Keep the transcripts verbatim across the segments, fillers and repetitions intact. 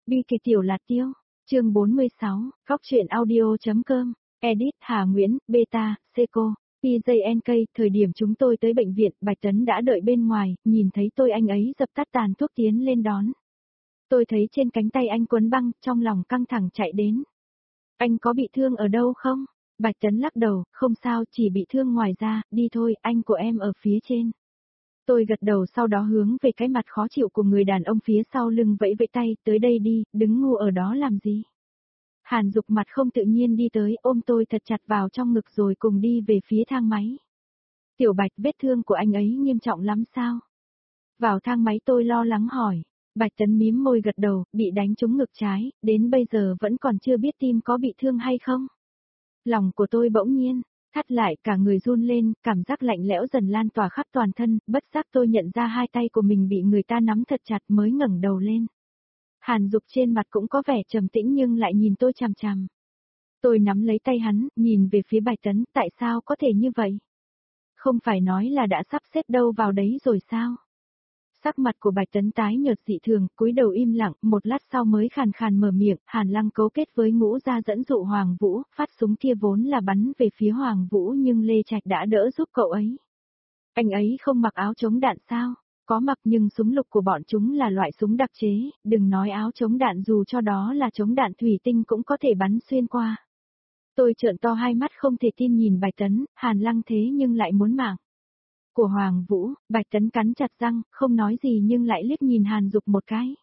Bi kịch tiểu lạt tiêu, chương bốn mươi sáu, Góc truyện audio.com, edit Hà Nguyễn, Beta, Seco, pê gi en ca, thời điểm chúng tôi tới bệnh viện, Bạch Tấn đã đợi bên ngoài, nhìn thấy tôi anh ấy dập tắt tàn thuốc tiến lên đón. Tôi thấy trên cánh tay anh quấn băng, trong lòng căng thẳng chạy đến. Anh có bị thương ở đâu không? Bạch Tấn lắc đầu, không sao, chỉ bị thương ngoài da, đi thôi, anh của em ở phía trên. Tôi gật đầu sau đó hướng về cái mặt khó chịu của người đàn ông phía sau lưng vẫy vẫy tay, tới đây đi, đứng ngu ở đó làm gì? Hàn Dục mặt không tự nhiên đi tới, ôm tôi thật chặt vào trong ngực rồi cùng đi về phía thang máy. Tiểu Bạch, vết thương của anh ấy nghiêm trọng lắm sao? Vào thang máy tôi lo lắng hỏi. Bạch Tấn mím môi gật đầu, bị đánh trúng ngực trái, đến bây giờ vẫn còn chưa biết tim có bị thương hay không. Lòng của tôi bỗng nhiên thắt lại, cả người run lên, cảm giác lạnh lẽo dần lan tỏa khắp toàn thân, bất giác tôi nhận ra hai tay của mình bị người ta nắm thật chặt mới ngẩng đầu lên. Hàn Dục trên mặt cũng có vẻ trầm tĩnh nhưng lại nhìn tôi chằm chằm. Tôi nắm lấy tay hắn, nhìn về phía Bạch Tấn, tại sao có thể như vậy? Không phải nói là đã sắp xếp đâu vào đấy rồi sao? Sắc mặt của Bạch Tấn tái nhợt dị thường, cúi đầu im lặng, một lát sau mới khàn khàn mở miệng, Hàn Lăng cấu kết với Ngũ Gia dẫn dụ Hoàng Vũ, phát súng kia vốn là bắn về phía Hoàng Vũ nhưng Lê Trạch đã đỡ giúp cậu ấy. Anh ấy không mặc áo chống đạn sao? Có mặc nhưng súng lục của bọn chúng là loại súng đặc chế, đừng nói áo chống đạn, dù cho đó là chống đạn thủy tinh cũng có thể bắn xuyên qua. Tôi trợn to hai mắt không thể tin nhìn Bạch Tấn, Hàn Lăng thế nhưng lại muốn mạng của Hoàng Vũ. Bạch Tấn cắn chặt răng, không nói gì nhưng lại liếc nhìn Hàn Dục một cái.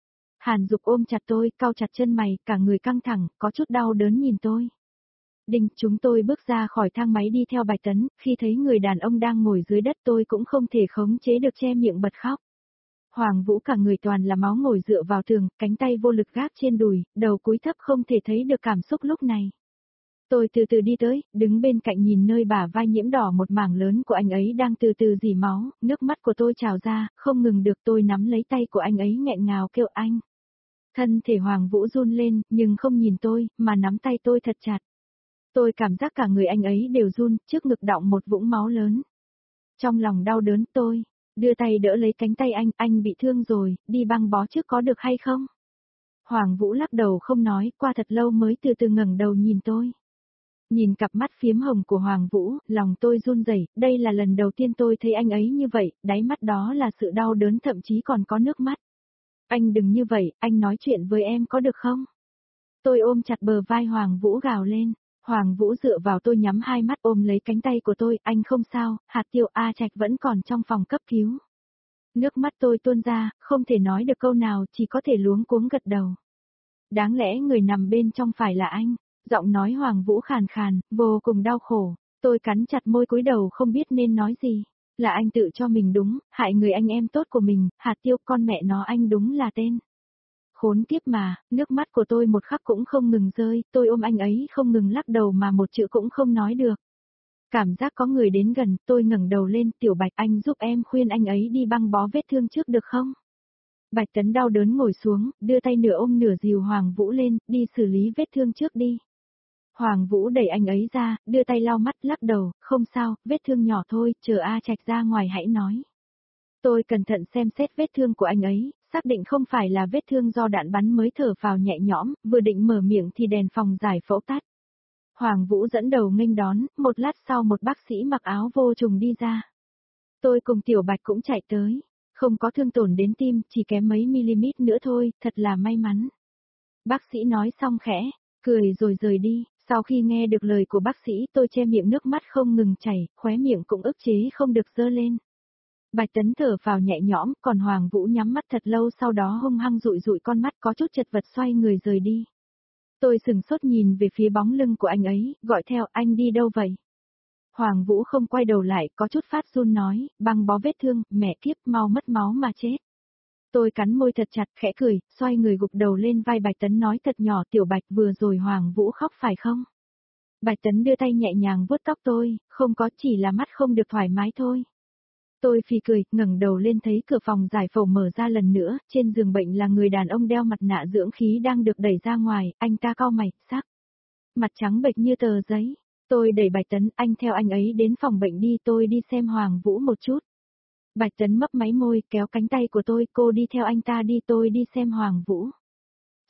Hàn Dục ôm chặt tôi, cau chặt chân mày, cả người căng thẳng, có chút đau đớn nhìn tôi. Đinh, chúng tôi bước ra khỏi thang máy đi theo Bạch Tấn, khi thấy người đàn ông đang ngồi dưới đất tôi cũng không thể khống chế được che miệng bật khóc. Hoàng Vũ cả người toàn là máu ngồi dựa vào tường, cánh tay vô lực gác trên đùi, đầu cúi thấp không thể thấy được cảm xúc lúc này. Tôi từ từ đi tới, đứng bên cạnh nhìn nơi bả vai nhiễm đỏ một mảng lớn của anh ấy đang từ từ rỉ máu, nước mắt của tôi trào ra, không ngừng được, tôi nắm lấy tay của anh ấy nghẹn ngào kêu anh. Thân thể Hoàng Vũ run lên, nhưng không nhìn tôi, mà nắm tay tôi thật chặt. Tôi cảm giác cả người anh ấy đều run, trước ngực đọng một vũng máu lớn. Trong lòng đau đớn tôi, đưa tay đỡ lấy cánh tay anh, anh bị thương rồi, đi băng bó trước có được hay không? Hoàng Vũ lắc đầu không nói, qua thật lâu mới từ từ ngẩng đầu nhìn tôi. Nhìn cặp mắt phiếm hồng của Hoàng Vũ, lòng tôi run rẩy, đây là lần đầu tiên tôi thấy anh ấy như vậy, đáy mắt đó là sự đau đớn thậm chí còn có nước mắt. Anh đừng như vậy, anh nói chuyện với em có được không? Tôi ôm chặt bờ vai Hoàng Vũ gào lên. Hoàng Vũ dựa vào tôi nhắm hai mắt ôm lấy cánh tay của tôi, anh không sao, Hạt Tiêu A Trạch vẫn còn trong phòng cấp cứu. Nước mắt tôi tuôn ra, không thể nói được câu nào, chỉ có thể luống cuống gật đầu. Đáng lẽ người nằm bên trong phải là anh, giọng nói Hoàng Vũ khàn khàn, vô cùng đau khổ, tôi cắn chặt môi cúi đầu không biết nên nói gì. Là anh tự cho mình đúng, hại người anh em tốt của mình, Hạt Tiêu con mẹ nó anh đúng là tên. Khốn kiếp mà, nước mắt của tôi một khắc cũng không ngừng rơi, tôi ôm anh ấy không ngừng lắc đầu mà một chữ cũng không nói được. Cảm giác có người đến gần, tôi ngẩng đầu lên, Tiểu Bạch anh giúp em khuyên anh ấy đi băng bó vết thương trước được không? Bạch Tấn đau đớn ngồi xuống, đưa tay nửa ôm nửa dìu Hoàng Vũ lên, đi xử lý vết thương trước đi. Hoàng Vũ đẩy anh ấy ra, đưa tay lau mắt lắc đầu, không sao, vết thương nhỏ thôi, chờ A Trạch ra ngoài hãy nói. Tôi cẩn thận xem xét vết thương của anh ấy, xác định không phải là vết thương do đạn bắn mới thở phào nhẹ nhõm, vừa định mở miệng thì đèn phòng giải phẫu tắt. Hoàng Vũ dẫn đầu nghênh đón, một lát sau một bác sĩ mặc áo vô trùng đi ra. Tôi cùng Tiểu Bạch cũng chạy tới, không có thương tổn đến tim, chỉ kém mấy mm nữa thôi, thật là may mắn. Bác sĩ nói xong khẽ, cười rồi rời đi, sau khi nghe được lời của bác sĩ tôi che miệng nước mắt không ngừng chảy, khóe miệng cũng ức chế không được dơ lên. Bạch Tấn thở vào nhẹ nhõm, còn Hoàng Vũ nhắm mắt thật lâu sau đó hung hăng dụi dụi con mắt có chút chật vật xoay người rời đi. Tôi sừng sốt nhìn về phía bóng lưng của anh ấy, gọi theo anh đi đâu vậy? Hoàng Vũ không quay đầu lại, có chút phát run nói, băng bó vết thương, mẹ kiếp mau mất máu mà chết. Tôi cắn môi thật chặt khẽ cười, xoay người gục đầu lên vai Bạch Tấn nói thật nhỏ, Tiểu Bạch vừa rồi Hoàng Vũ khóc phải không? Bạch Tấn đưa tay nhẹ nhàng vuốt tóc tôi, không có, chỉ là mắt không được thoải mái thôi. Tôi phì cười, ngẩng đầu lên thấy cửa phòng giải phẫu mở ra lần nữa, trên giường bệnh là người đàn ông đeo mặt nạ dưỡng khí đang được đẩy ra ngoài, anh ta cau mày, sắc. Mặt trắng bệch như tờ giấy. Tôi đẩy Bạch Tấn, anh theo anh ấy đến phòng bệnh đi, tôi đi xem Hoàng Vũ một chút. Bạch Tấn mấp máy môi, kéo cánh tay của tôi, cô đi theo anh ta đi, tôi đi xem Hoàng Vũ.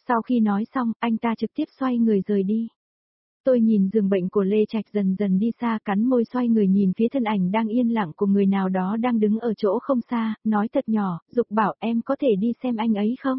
Sau khi nói xong, anh ta trực tiếp xoay người rời đi. Tôi nhìn giường bệnh của Lê Trạch dần dần đi xa, cắn môi xoay người nhìn phía thân ảnh đang yên lặng của người nào đó đang đứng ở chỗ không xa, nói thật nhỏ, Dục bảo em có thể đi xem anh ấy không?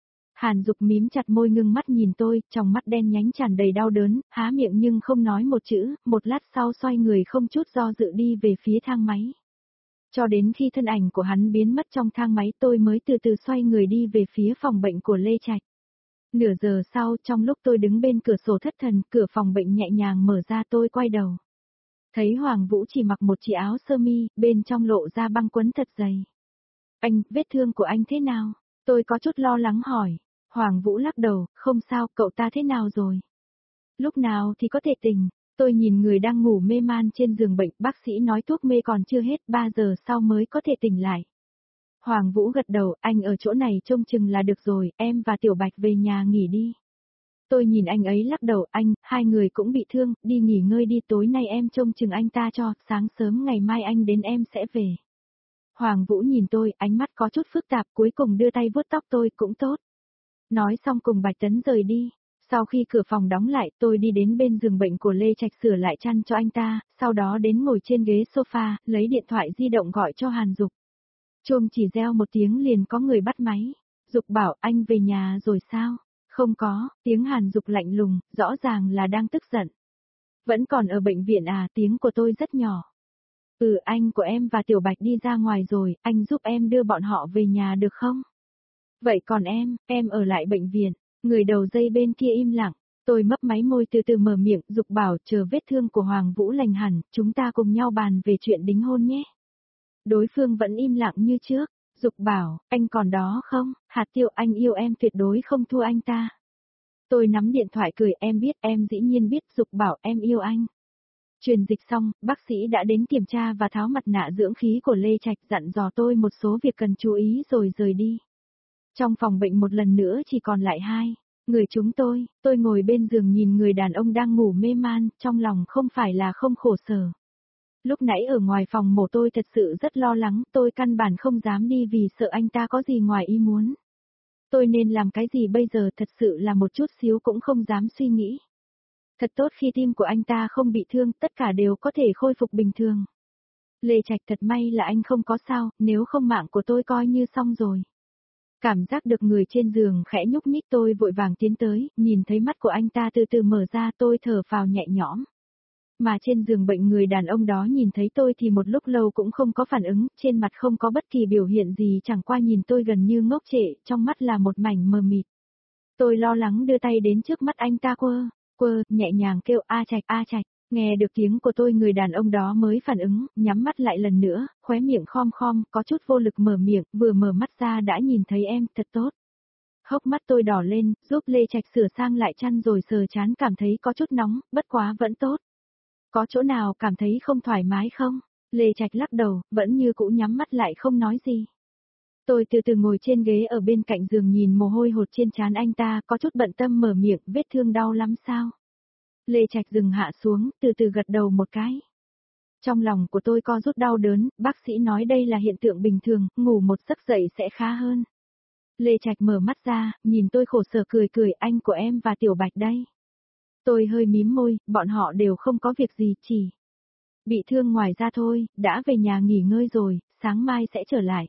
Hàn Dục mím chặt môi ngưng mắt nhìn tôi, trong mắt đen nhánh tràn đầy đau đớn, há miệng nhưng không nói một chữ, một lát sau xoay người không chút do dự đi về phía thang máy. Cho đến khi thân ảnh của hắn biến mất trong thang máy tôi mới từ từ xoay người đi về phía phòng bệnh của Lê Trạch. Nửa giờ sau, trong lúc tôi đứng bên cửa sổ thất thần, cửa phòng bệnh nhẹ nhàng mở ra tôi quay đầu. Thấy Hoàng Vũ chỉ mặc một chiếc áo sơ mi, bên trong lộ ra băng quấn thật dày. Anh, vết thương của anh thế nào? Tôi có chút lo lắng hỏi. Hoàng Vũ lắc đầu, không sao, cậu ta thế nào rồi? Lúc nào thì có thể tỉnh? Tôi nhìn người đang ngủ mê man trên giường bệnh, bác sĩ nói thuốc mê còn chưa hết, ba giờ sau mới có thể tỉnh lại. Hoàng Vũ gật đầu, anh ở chỗ này trông chừng là được rồi, em và Tiểu Bạch về nhà nghỉ đi. Tôi nhìn anh ấy lắc đầu, anh, hai người cũng bị thương, đi nghỉ ngơi đi, tối nay em trông chừng anh ta cho, sáng sớm ngày mai anh đến em sẽ về. Hoàng Vũ nhìn tôi, ánh mắt có chút phức tạp, cuối cùng đưa tay vuốt tóc tôi, cũng tốt. Nói xong cùng Bạch Tấn rời đi. Sau khi cửa phòng đóng lại, tôi đi đến bên giường bệnh của Lê Trạch sửa lại chăn cho anh ta, sau đó đến ngồi trên ghế sofa, lấy điện thoại di động gọi cho Hàn Dục. Chuông chỉ reo một tiếng liền có người bắt máy. Dục bảo, anh về nhà rồi sao? Không có, tiếng Hàn Dục lạnh lùng, rõ ràng là đang tức giận. Vẫn còn ở bệnh viện à, tiếng của tôi rất nhỏ. Ừ, anh của em và Tiểu Bạch đi ra ngoài rồi, anh giúp em đưa bọn họ về nhà được không? Vậy còn em, em ở lại bệnh viện. Người đầu dây bên kia im lặng, tôi mấp máy môi từ từ mở miệng, Dục bảo chờ vết thương của Hoàng Vũ lành hẳn, chúng ta cùng nhau bàn về chuyện đính hôn nhé. Đối phương vẫn im lặng như trước, Dục bảo, anh còn đó không, hạt tiêu anh yêu em tuyệt đối không thua anh ta. Tôi nắm điện thoại cười, em biết, em dĩ nhiên biết, Dục bảo em yêu anh. Truyền dịch xong, bác sĩ đã đến kiểm tra và tháo mặt nạ dưỡng khí của Lê Trạch, dặn dò tôi một số việc cần chú ý rồi rời đi. Trong phòng bệnh một lần nữa chỉ còn lại hai người chúng tôi, tôi ngồi bên giường nhìn người đàn ông đang ngủ mê man, trong lòng không phải là không khổ sở. Lúc nãy ở ngoài phòng mổ tôi thật sự rất lo lắng, tôi căn bản không dám đi vì sợ anh ta có gì ngoài ý muốn. Tôi nên làm cái gì bây giờ thật sự là một chút xíu cũng không dám suy nghĩ. Thật tốt khi tim của anh ta không bị thương, tất cả đều có thể khôi phục bình thường. Lê Trạch thật may là anh không có sao, nếu không mạng của tôi coi như xong rồi. Cảm giác được người trên giường khẽ nhúc nhích tôi vội vàng tiến tới, nhìn thấy mắt của anh ta từ từ mở ra tôi thở phào nhẹ nhõm. Mà trên giường bệnh người đàn ông đó nhìn thấy tôi thì một lúc lâu cũng không có phản ứng, trên mặt không có bất kỳ biểu hiện gì chẳng qua nhìn tôi gần như ngốc trệ, trong mắt là một mảnh mờ mịt. Tôi lo lắng đưa tay đến trước mắt anh ta quơ, quơ, nhẹ nhàng kêu A Trạch A Trạch. Nghe được tiếng của tôi người đàn ông đó mới phản ứng, nhắm mắt lại lần nữa, khóe miệng khom khom, có chút vô lực mở miệng, vừa mở mắt ra đã nhìn thấy em, thật tốt. Hốc mắt tôi đỏ lên, giúp Lê Trạch sửa sang lại chăn rồi sờ chán cảm thấy có chút nóng, bất quá vẫn tốt. Có chỗ nào cảm thấy không thoải mái không? Lê Trạch lắc đầu, vẫn như cũ nhắm mắt lại không nói gì. Tôi từ từ ngồi trên ghế ở bên cạnh giường nhìn mồ hôi hột trên trán anh ta, có chút bận tâm mở miệng, vết thương đau lắm sao? Lê Trạch dừng hạ xuống, từ từ gật đầu một cái. Trong lòng của tôi co rút đau đớn, bác sĩ nói đây là hiện tượng bình thường, ngủ một giấc dậy sẽ khá hơn. Lê Trạch mở mắt ra, nhìn tôi khổ sở cười cười, anh của em và Tiểu Bạch đây. Tôi hơi mím môi, bọn họ đều không có việc gì, chỉ bị thương ngoài ra thôi, đã về nhà nghỉ ngơi rồi, sáng mai sẽ trở lại.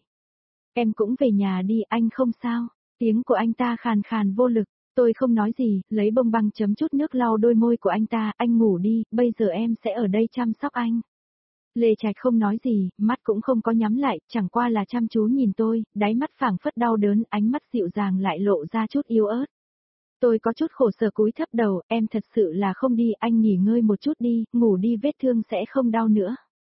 Em cũng về nhà đi, anh không sao. Tiếng của anh ta khàn khàn vô lực. Tôi không nói gì, lấy bông băng chấm chút nước lau đôi môi của anh ta, anh ngủ đi, bây giờ em sẽ ở đây chăm sóc anh. Lê Trạch không nói gì, mắt cũng không có nhắm lại, chẳng qua là chăm chú nhìn tôi, đáy mắt phảng phất đau đớn, ánh mắt dịu dàng lại lộ ra chút yếu ớt. Tôi có chút khổ sở cúi thấp đầu, em thật sự là không đi, anh nghỉ ngơi một chút đi, ngủ đi vết thương sẽ không đau nữa.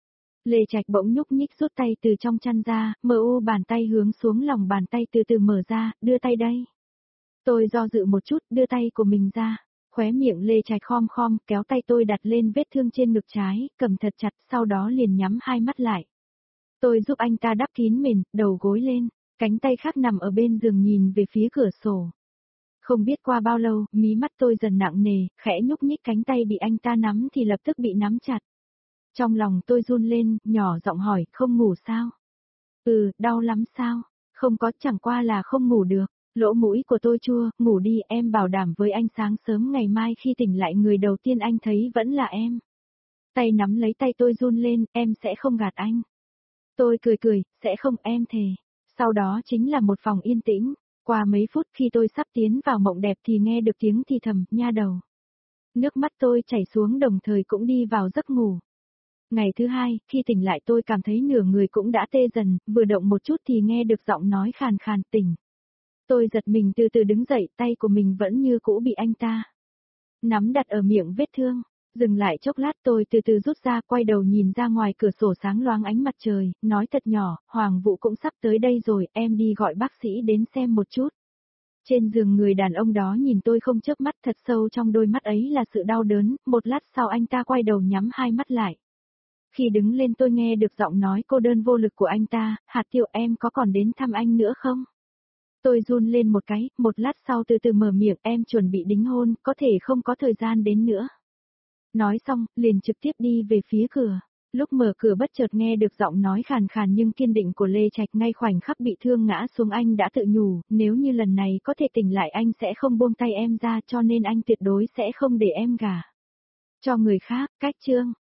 Lê Trạch bỗng nhúc nhích rút tay từ trong chăn ra, mờ u bàn tay hướng xuống lòng bàn tay từ từ mở ra, đưa tay đây. Tôi do dự một chút, đưa tay của mình ra, khóe miệng Lê Trạch khom khom, kéo tay tôi đặt lên vết thương trên ngực trái, cầm thật chặt, sau đó liền nhắm hai mắt lại. Tôi giúp anh ta đắp kín mền, đầu gối lên, cánh tay khác nằm ở bên giường nhìn về phía cửa sổ. Không biết qua bao lâu, mí mắt tôi dần nặng nề, khẽ nhúc nhích cánh tay bị anh ta nắm thì lập tức bị nắm chặt. Trong lòng tôi run lên, nhỏ giọng hỏi, không ngủ sao? Ừ, đau lắm sao? Không có, chẳng qua là không ngủ được. Lỗ mũi của tôi chua, ngủ đi, em bảo đảm với anh sáng sớm ngày mai khi tỉnh lại người đầu tiên anh thấy vẫn là em. Tay nắm lấy tay tôi run lên, em sẽ không gạt anh. Tôi cười cười, sẽ không, em thề. Sau đó chính là một phòng yên tĩnh. Qua mấy phút khi tôi sắp tiến vào mộng đẹp thì nghe được tiếng thì thầm, nha đầu. Nước mắt tôi chảy xuống đồng thời cũng đi vào giấc ngủ. Ngày thứ hai, khi tỉnh lại tôi cảm thấy nửa người cũng đã tê dần, vừa động một chút thì nghe được giọng nói khàn khàn tỉnh. Tôi giật mình từ từ đứng dậy, tay của mình vẫn như cũ bị anh ta nắm đặt ở miệng vết thương. Dừng lại chốc lát tôi từ từ rút ra, quay đầu nhìn ra ngoài cửa sổ sáng loáng ánh mặt trời, nói thật nhỏ, Hoàng Vũ cũng sắp tới đây rồi, em đi gọi bác sĩ đến xem một chút. Trên giường người đàn ông đó nhìn tôi không chớp mắt, thật sâu trong đôi mắt ấy là sự đau đớn, một lát sau anh ta quay đầu nhắm hai mắt lại. Khi đứng lên tôi nghe được giọng nói cô đơn vô lực của anh ta, Hạt Tiêu em có còn đến thăm anh nữa không? Tôi run lên một cái, một lát sau từ từ mở miệng, em chuẩn bị đính hôn, có thể không có thời gian đến nữa. Nói xong, liền trực tiếp đi về phía cửa. Lúc mở cửa bất chợt nghe được giọng nói khàn khàn nhưng kiên định của Lê Trạch, ngay khoảnh khắc bị thương ngã xuống anh đã tự nhủ, nếu như lần này có thể tỉnh lại anh sẽ không buông tay em ra, cho nên anh tuyệt đối sẽ không để em gả cho người khác. Cách chương